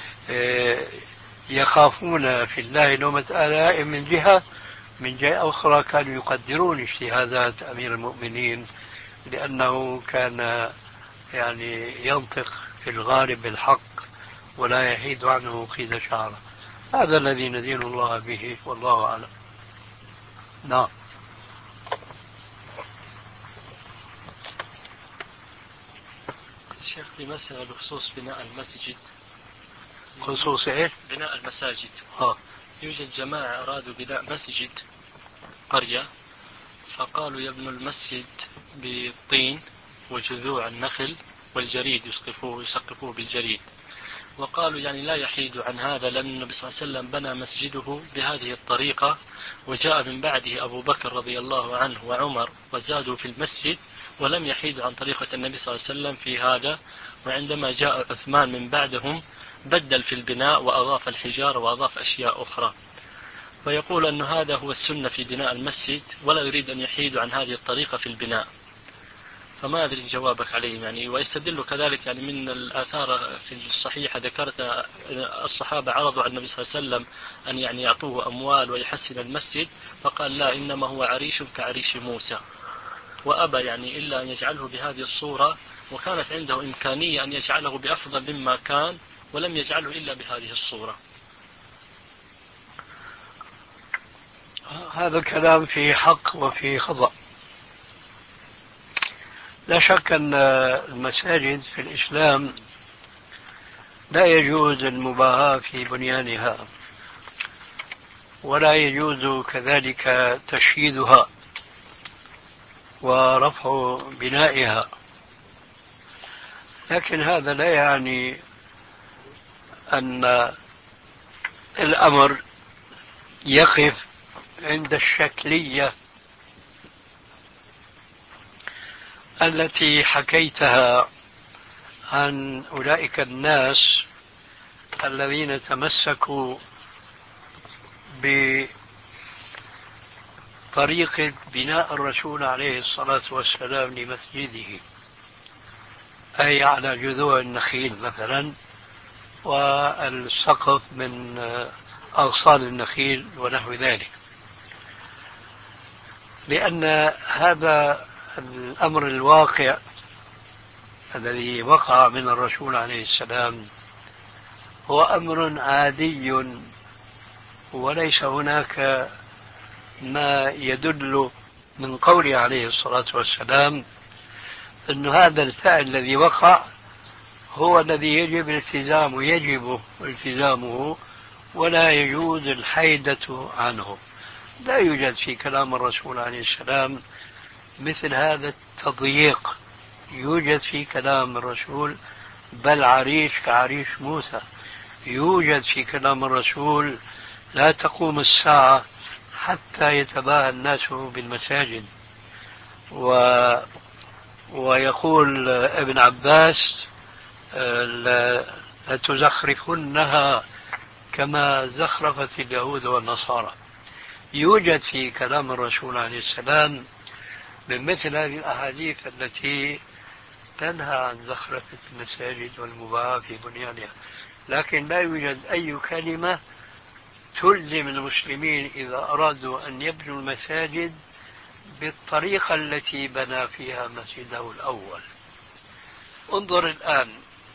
Speaker 5: يخافون في الله لومة لائم من جهة، من جهة أخرى كانوا يقدرون اجتهادات أمير المؤمنين، لأنه كان يعني ينطق في الغالب بالحق ولا يحيد عنه قيد شعره. هذا الذي ندين الله به والله أعلم. نعم.
Speaker 8: شيخ في مسألة بخصوص بناء المسجد.
Speaker 5: خصوص ايش؟
Speaker 8: بناء المساجد.
Speaker 5: اه
Speaker 8: يوجد جماعة أرادوا بناء مسجد قرية، فقالوا يبنوا المسجد بالطين وجذوع النخل والجريد، يسقفوه يسقفوه بالجريد، وقالوا يعني لا يحيد عن هذا، لأن النبي صلى الله عليه وسلم بنى مسجده بهذه الطريقة، وجاء من بعده أبو بكر رضي الله عنه وعمر وزادوا في المسجد ولم يحيدوا عن طريقة النبي صلى الله عليه وسلم في هذا، وعندما جاء عثمان من بعدهم بدل في البناء وأضاف الحجارة وأضاف أشياء أخرى، ويقول أن هذا هو السنة في بناء المسجد ولا يريد أن يحيد عن هذه الطريقة في البناء. فما أدري جوابك عليه يعني. ويستدل كذلك يعني من الآثار في الصحيحة ذكرت الصحابة عرضوا على النبي صلى الله عليه وسلم أن يعني يعطوه أموال ويحسن المسجد، فقال لا، إنما هو عريش كعريش موسى، وأبى يعني إلا أن يجعله بهذه الصورة، وكانت عنده إمكانية أن يجعله بأفضل مما كان ولم يجعله إلا بهذه الصورة.
Speaker 5: هذا الكلام فيه حق وفيه خطأ. لا شك أن المساجد في الإسلام لا يجوز المباهاة في بنيانها، ولا يجوز كذلك تشييدها ورفع بنائها، لكن هذا لا يعني أن الأمر يقف عند الشكلية التي حكيتها عن أولئك الناس الذين تمسكوا بطريقة بناء الرسول عليه الصلاة والسلام لمسجده، أي على جذوع النخيل مثلا، والسقف من أغصان النخيل ونحو ذلك، لأن هذا الأمر الواقع الذي وقع من الرسول عليه السلام هو أمر عادي، وليس هناك ما يدل من قوله عليه الصلاة والسلام أن هذا الفعل الذي وقع هو الذي يجب التزامه يجب التزامه ولا يجوز الحيدة عنه. لا يوجد في كلام الرسول عليه السلام مثل هذا التضييق يوجد في كلام الرسول، بل عريش كعريش موسى يوجد في كلام الرسول. لا تقوم الساعة حتى يتباهى الناس بالمساجد. و... ويقول ابن عباس لتزخرفنها كما زخرفت اليهود والنصارى. يوجد في كلام الرسول عليه السلام من مثل هذه الأحاديث التي تنهى عن زخرفة المساجد والمباهاة في بنيانها، لكن لا يوجد أي كلمة تلزم المسلمين إذا أرادوا أن يبنوا المساجد بالطريقة التي بنى فيها مسجده الأول. انظر الآن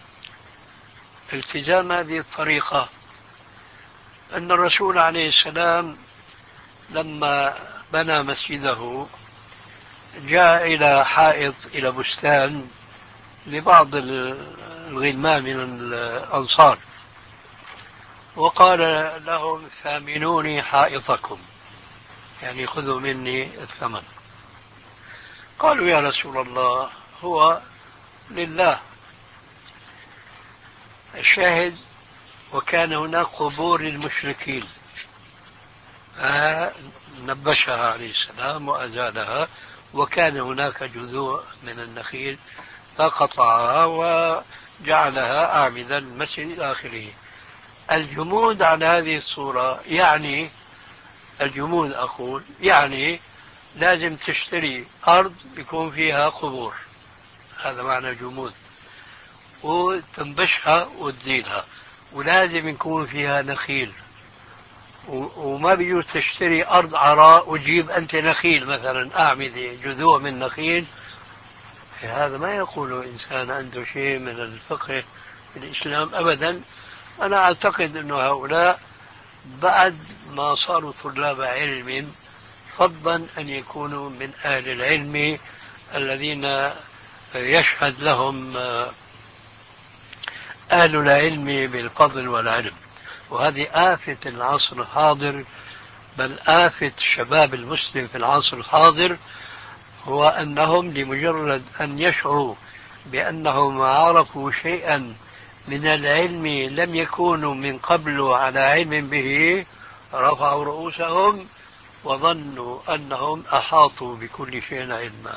Speaker 5: التزام هذه الطريقة، أن الرسول عليه السلام لما بنى مسجده جاء إلى حائط إلى بستان لبعض الغلمان من الأنصار وقال لهم ثامنوني حائطكم، يعني خذوا مني الثمن. قالوا يا رسول الله هو لله. الشاهد وكان هناك قبور للمشركين، نبشها عليه السلام وأزالها، وكان هناك جذوع من النخيل فقطعها وجعلها أعمدة المسجد إلى آخره. الجمود على هذه الصورة يعني الجمود أقول يعني لازم تشتري أرض يكون فيها قبور، هذا معنى جمود، وتنبشها وتزيلها، ولازم يكون فيها نخيل، وما بيجوز تشتري أرض عراء وتجيب أنت نخيل مثلا أعمدة جذوع من نخيل. هذا ما يقوله إنسان عنده شيء من الفقه في الإسلام أبدا. أنا أعتقد أن هؤلاء بعد ما صاروا طلاب علم فضلا أن يكونوا من أهل العلم الذين يشهد لهم أهل العلم بالفضل والعلم. وهذه آفة العصر الحاضر، بل آفة الشباب المسلم في العصر الحاضر، هو أنهم لمجرد أن يشعروا بأنهم عرفوا شيئا من العلم لم يكونوا من قبل على علم به رفعوا رؤوسهم وظنوا أنهم أحاطوا بكل شيء علما،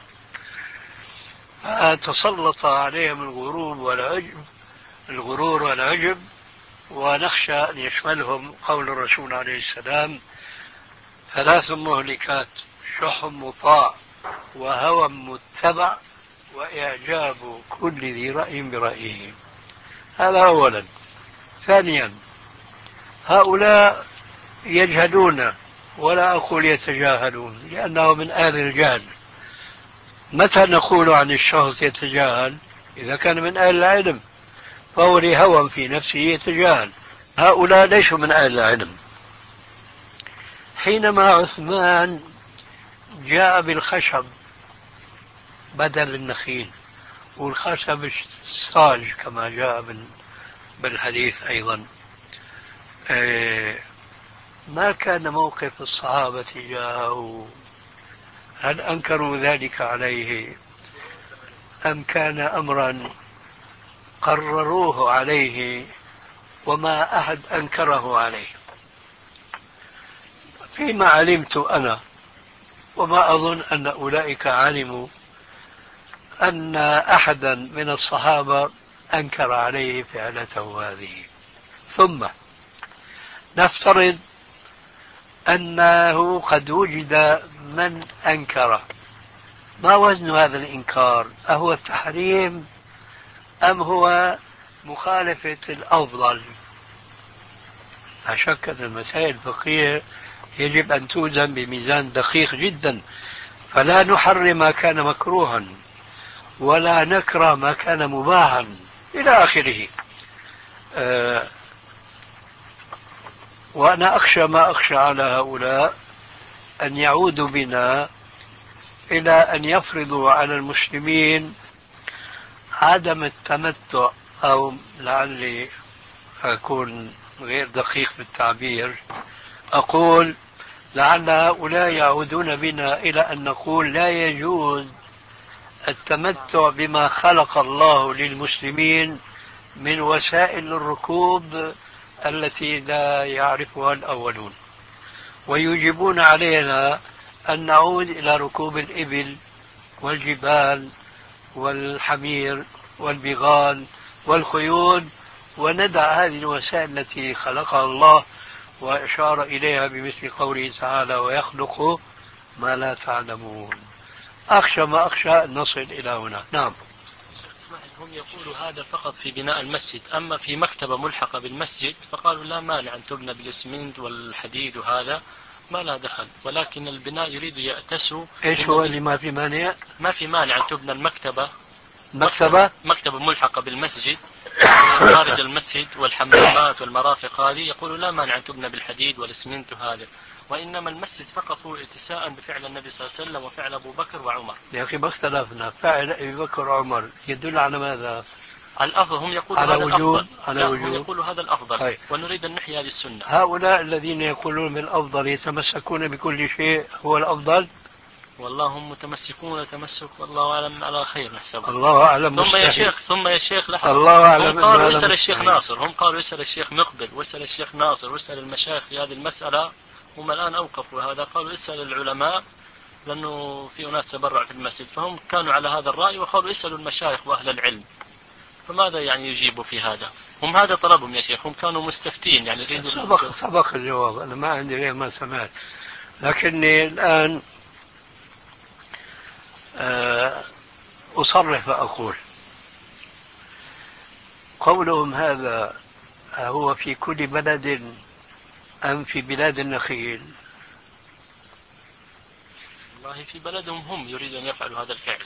Speaker 5: فتسلط عليهم الغرور والعجب الغرور والعجب ونخشى أن يشملهم قول الرسول عليه السلام: ثلاث مهلكات، شح مطاع، وهوى متبع، وإعجاب كل ذي رأي برأيه. هذا أولا. ثانيا، هؤلاء يجهلون، ولا أقول يتجاهلون لأنه من أهل الجهل. متى نقول عن الشخص يتجاهل؟ إذا كان من أهل العلم، فهو لهوى في نفسه يتجاهل. هؤلاء ليسوا من أهل العلم. حينما عثمان جاء بالخشب بدل النخيل، والخشب الصاج كما جاء بالحديث أيضا، ما كان موقف الصحابة تجاهه؟ هل أنكروا ذلك عليه أم كان أمرا قرروه عليه وما أحد أنكره عليه؟ فيما علمت أنا، وما أظن أن أولئك علموا، أن أحدا من الصحابة أنكر عليه فعلته هذه. ثم نفترض أنه قد وجد من أنكر، ما وزن هذا الإنكار؟ أهو التحريم أم هو مخالفة الأفضل؟ لا شك أن المسائل الفقهية يجب أن توزن بميزان دقيق جدا، فلا نحرم ما كان مكروها ولا نكره ما كان مباحا إلى آخره. أه وأنا أخشى ما أخشى على هؤلاء أن يعودوا بنا إلى أن يفرضوا على المسلمين عدم التمتع، أو لعلي أكون غير دقيق في التعبير، أقول لعل هؤلاء يعودون بنا إلى أن نقول لا يجوز التمتع بما خلق الله للمسلمين من وسائل الركوب التي لا يعرفها الأولون، ويجبون علينا أن نعود إلى ركوب الإبل والجبال والحمير والبغال والخيول، وندع هذه الوسائل التي خلقها الله وأشار إليها بمثل قوله تعالى: ويخلق ما لا تعلمون. أخشى ما أخشى أن نصل إلى هنا. نعم.
Speaker 8: هم يقولوا هذا فقط في بناء المسجد، أما في مكتبة ملحقة بالمسجد فقالوا لا مانع أن تبنى بالإسمنت والحديد، وهذا ما لا دخل، ولكن البناء يريد يأتسوا.
Speaker 5: إيش هو اللي ما في مانع؟
Speaker 8: ما في مانع أن تبنى المكتبة
Speaker 5: مكتبة
Speaker 8: مكتبة ملحقة بالمسجد خارج المسجد، والحمامات والمرافق هذه يقولوا لا مانع أن تبنى بالحديد والإسمنت هذا، وإنما المسجد فقط هو اتساء بفعل النبي صلى الله عليه وسلم وفعل أبو بكر وعمر.
Speaker 5: يا أخي ما اختلفنا، فعل أبي بكر وعمر يدل على ماذا؟
Speaker 8: على الأفضل. هم يقولوا
Speaker 5: على
Speaker 8: هذا
Speaker 5: وجود
Speaker 8: الأفضل.
Speaker 5: على وجود
Speaker 8: هم يقولوا هذا الأفضل.
Speaker 5: هاي.
Speaker 8: ونريد أن نحيي هذه السنة.
Speaker 5: هؤلاء الذين يقولون بالأفضل يتمسكون بكل شيء هو الأفضل.
Speaker 8: والله هم متمسكون تمسك والله أعلم على خير نحسبه.
Speaker 5: الله أعلم.
Speaker 8: ثم يا شيخ ثم يا شيخ لحظة،
Speaker 5: الله أعلم.
Speaker 8: هم قالوا يسأل الشيخ ناصر، هم قالوا يسأل الشيخ مقبل ويسأل الشيخ ناصر ويسأل المشايخ في هذه المسألة، هم الآن أوقفوا هذا، قالوا يسأل العلماء لأنه في ناس تبرع في المسجد، فهم كانوا على هذا الرأي وقالوا يسألوا المشايخ وأهل العلم. فماذا يعني يجيبوا في هذا؟ هم هذا طلبهم يا شيخ، هم كانوا مستفتين يعني يريدوا.
Speaker 5: سبق سبق الجواب، أنا ما عندي غير ما سمعت، لكني الآن أصرح فأقول قولهم هذا هو في كل بلد أم في بلاد النخيل؟
Speaker 8: والله في بلدهم هم يريدون أن يفعلوا هذا الفعل.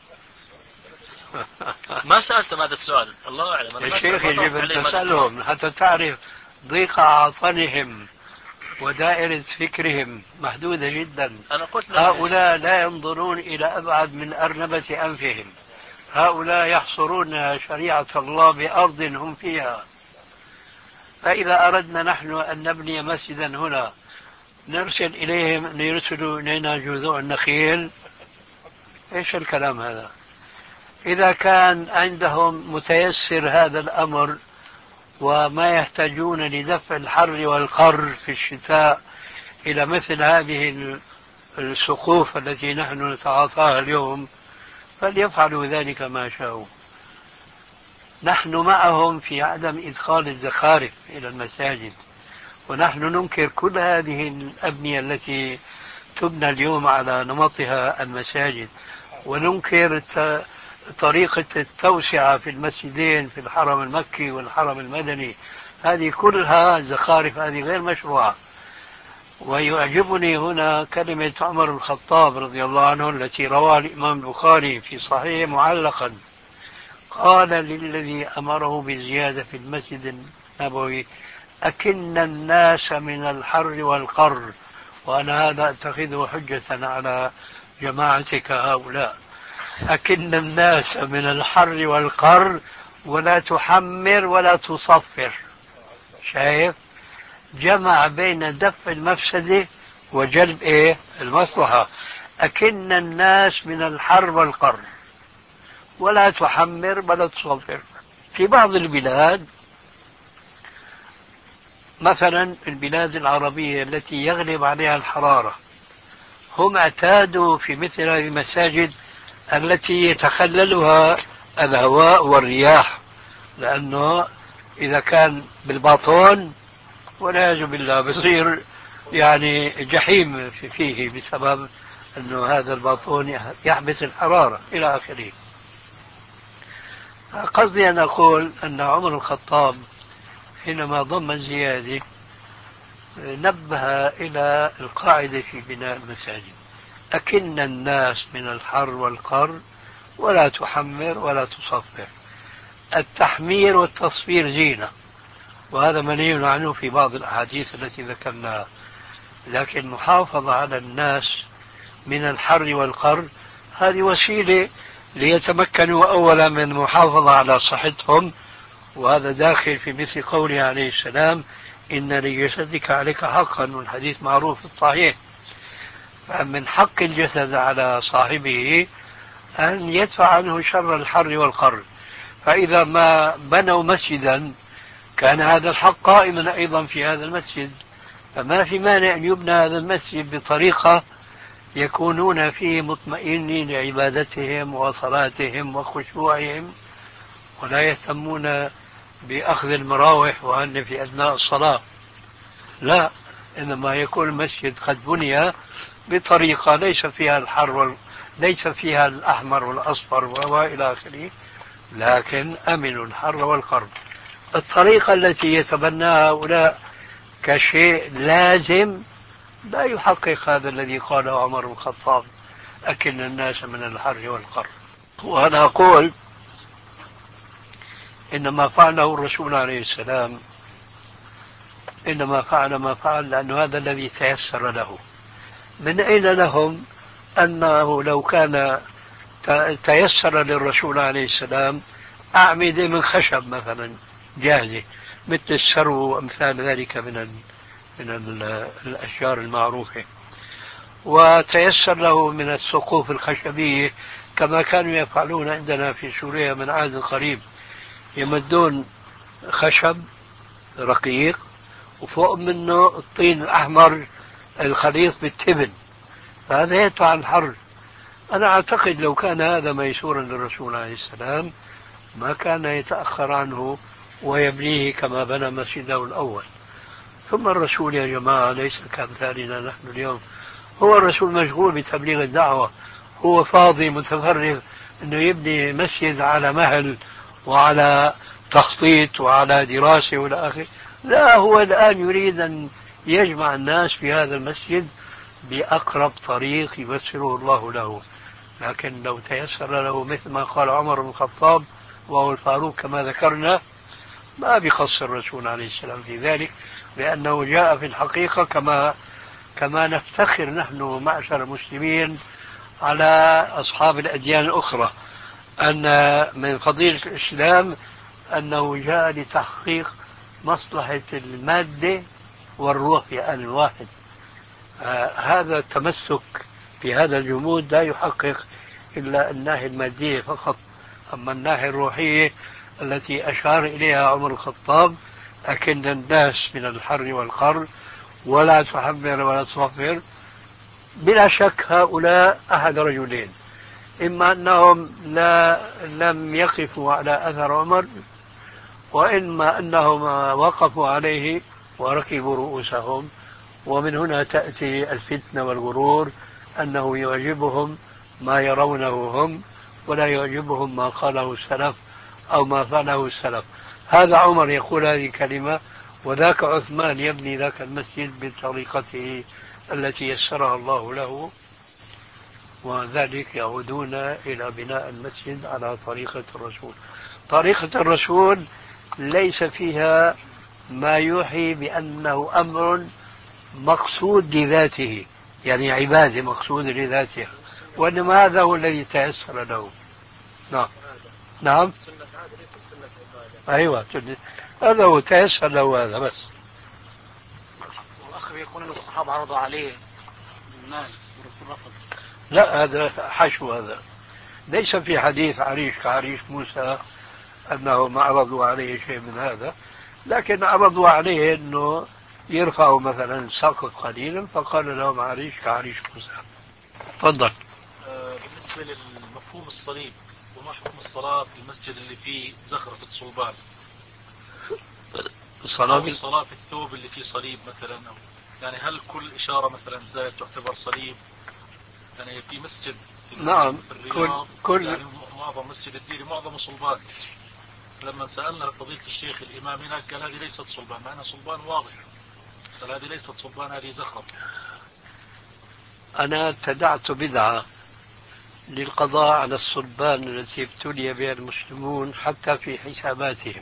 Speaker 8: ما سألتم هذا السؤال، الله أعلم. أنا
Speaker 5: يا شيخ يجب أن تسألهم حتى تعرف ضيق عطنهم ودائرة فكرهم محدودة جدا.
Speaker 8: أنا قلت
Speaker 5: هؤلاء لا ينظرون إلى أبعد من أرنبة أنفهم، هؤلاء يحصرون شريعة الله بأرض هم فيها. فإذا أردنا نحن أن نبني مسجدا هنا نرسل إليهم أن يرسلوا إلينا جذوع النخيل؟ إيش الكلام هذا؟ إذا كان عندهم متيسر هذا الأمر وما يحتاجون لدفع الحر والقر في الشتاء إلى مثل هذه السقوف التي نحن نتعاطاها اليوم، فليفعلوا ذلك ما شاءوا. نحن معهم في عدم إدخال الزخارف إلى المساجد، ونحن ننكر كل هذه الأبنية التي تبنى اليوم على نمطها المساجد، وننكر طريقة التوسعة في المسجدين في الحرم المكي والحرم المدني، هذه كلها زخارف، هذه غير مشروعة. ويعجبني هنا كلمة عمر الخطاب رضي الله عنه التي رواها الإمام البخاري في صحيح معلقا، قال للذي أمره بزيادة في المسجد النبوي: أكن الناس من الحر والقر. وأنا هذا أتخذه حجة على جماعتك هؤلاء. أكن الناس من الحر والقر ولا تحمر ولا تصفر. شايف؟ جمع بين دفع المفسدة وجلب إيه؟ المصلحة. أكن الناس من الحر والقر ولا تحمر ولا تصفر. في بعض البلاد مثلا البلاد العربية التي يغلب عليها الحرارة، هم اعتادوا في مثل هذه المساجد التي يتخللها الهواء والرياح، لأنه إذا كان بالباطون والعياذ بالله بصير يعني جحيم فيه بسبب أنه هذا الباطون يحبس الحرارة إلى آخره. قصدي أن أقول أن عمر الخطاب حينما ضم الزيادة نبه إلى القاعدة في بناء المساجد: أكن الناس من الحر والقر ولا تحمر ولا تصفر. التحمير والتصفير زينة، وهذا منهي عنه في بعض الأحاديث التي ذكرناها، لكن المحافظة على الناس من الحر والقر هذه وسيلة ليتمكنوا أولا من المحافظة على صحتهم، وهذا داخل في مثل قوله عليه السلام: إن لجسدك عليك حقا، والحديث معروف الصحيح. فمن حق الجسد على صاحبه أن يدفع عنه شر الحر والقر. فإذا ما بنوا مسجدا كان هذا الحق قائما أيضا في هذا المسجد، فما في مانع أن يبنى هذا المسجد بطريقة يكونون فيه مطمئنين لعبادتهم وصلاتهم وخشوعهم، ولا يهتمون بأخذ المراوح وأن في أثناء الصلاة. لا، إنما يكون المسجد قد بني بطريقة ليس فيها الحر وال... ليس فيها الأحمر والأصفر وإلى آخره، لكن أمن الحر والقر. الطريقة التي يتبناها هؤلاء كشيء لازم لا يحقق هذا الذي قاله عمر بن الخطاب: أكن الناس من الحر والقر. وأنا أقول إنما فعله الرسول عليه السلام إنما فعل ما فعل لأنه هذا الذي تيسر له. من أين لهم أنه لو كان تيسر للرسول عليه السلام أعمدة من خشب مثلا جاهزة مثل السرو وأمثال ذلك من من الأشجار المعروفة، وتيسر له من السقوف الخشبية كما كانوا يفعلون عندنا في سوريا من عهد قريب، يمدون خشب رقيق وفوق منه الطين الأحمر الخليط بالتبن، فهذا يدفع الحر. أنا أعتقد لو كان هذا ميسورا للرسول عليه السلام ما كان يتأخر عنه ويبنيه كما بنى مسجده الأول. ثم الرسول يا جماعة ليس كأمثالنا نحن اليوم، هو الرسول مشغول بتبليغ الدعوة، هو فاضي متفرغ أنه يبني مسجد على مهل وعلى تخطيط وعلى دراسة والى آخره. لا، هو الآن يريد أن يجمع الناس في هذا المسجد بأقرب طريق يبصره الله له. لكن لو تيسر له مثل ما قال عمر بن الخطاب وهو الفاروق كما ذكرنا، ما بيخص الرسول عليه السلام في ذلك، لأنه جاء في الحقيقة كما كما نفتخر نحن معشر المسلمين على أصحاب الأديان الأخرى أن من فضيلة الإسلام أنه جاء لتحقيق مصلحة المادة والروح في آن واحد. آه هذا التمسك في هذا الجمود لا يحقق إلا الناحية المادية فقط، أما الناحية الروحية التي أشار إليها عمر الخطاب أكن الناس من الحر والقر ولا تحمر ولا تصفر، بلا شك هؤلاء أحد رجلين: إما أنهم لا لم يقفوا على أثر عمر، وإما أنهم وقفوا عليه وركبوا رؤوسهم. ومن هنا تأتي الفتنة والغرور أنه يعجبهم ما يرونه هم ولا يعجبهم ما قاله السلف أو ما فعله السلف. هذا عمر يقول هذه الكلمة، وذاك عثمان يبني ذاك المسجد بطريقته التي يسرها الله له، وذلك يعودون إلى بناء المسجد على طريقة الرسول. طريقة الرسول ليس فيها ما يوحي بأنه أمر مقصود لذاته، يعني عبادة مقصود لذاتها، وإنما هذا هو الذي تيسر له. نعم نعم أيوة، هذا هو تيسر له هذا بس.
Speaker 2: والأخ يقول أن الصحابة عرضوا عليه المال والرسول رفض.
Speaker 5: لا، هذا حشو، هذا ليس في حديث عريش كعريش موسى أنهم عرضوا عليه شيء من هذا، لكن عرضوا عليه أنه يرفعوا مثلا السقف قليلا فقال لهم عريش كعريش موسى. تفضل.
Speaker 6: بالنسبة للمفهوم الصليب، وما حكم الصلاة في المسجد اللي فيه زخرفة صلبان؟
Speaker 5: الصلاة
Speaker 6: في الصلاة في الثوب اللي فيه صليب مثلا، يعني هل كل إشارة مثلا زائد تعتبر صليب؟ يعني في مسجد في
Speaker 5: نعم
Speaker 6: في الرياض
Speaker 5: كل
Speaker 6: يعني معظم مسجد الديري معظم صلبان، لما سألنا فضيلة الشيخ الإمام هناك قال هذه ليست صلبان، مع أنها صلبان واضح، قال هذه ليست صلبان هذه زخرف.
Speaker 5: أنا ابتدعت بدعة للقضاء على الصلبان التي ابتلي بها المسلمون حتى في حساباتهم.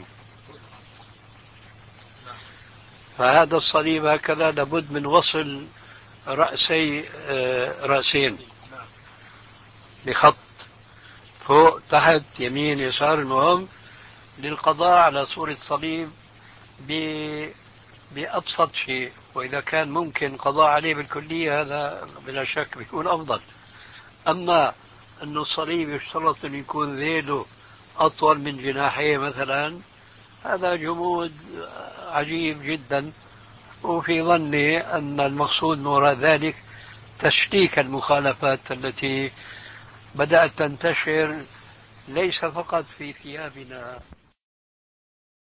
Speaker 5: فهذا الصليب هكذا لابد من وصل رأسي رأسين بخط فوق تحت يمين يسار، المهم للقضاء على صورة صليب بأبسط شيء، وإذا كان ممكن قضاء عليه بالكلية هذا بلا شك بيكون أفضل. أما أنه الصليب يشترط أن يكون ذيله أطول من جناحيه مثلا، هذا جمود عجيب جدا، وفي ظني أن المقصود من وراء ذلك تشكيك المخالفات التي بدأت تنتشر ليس فقط في ثيابنا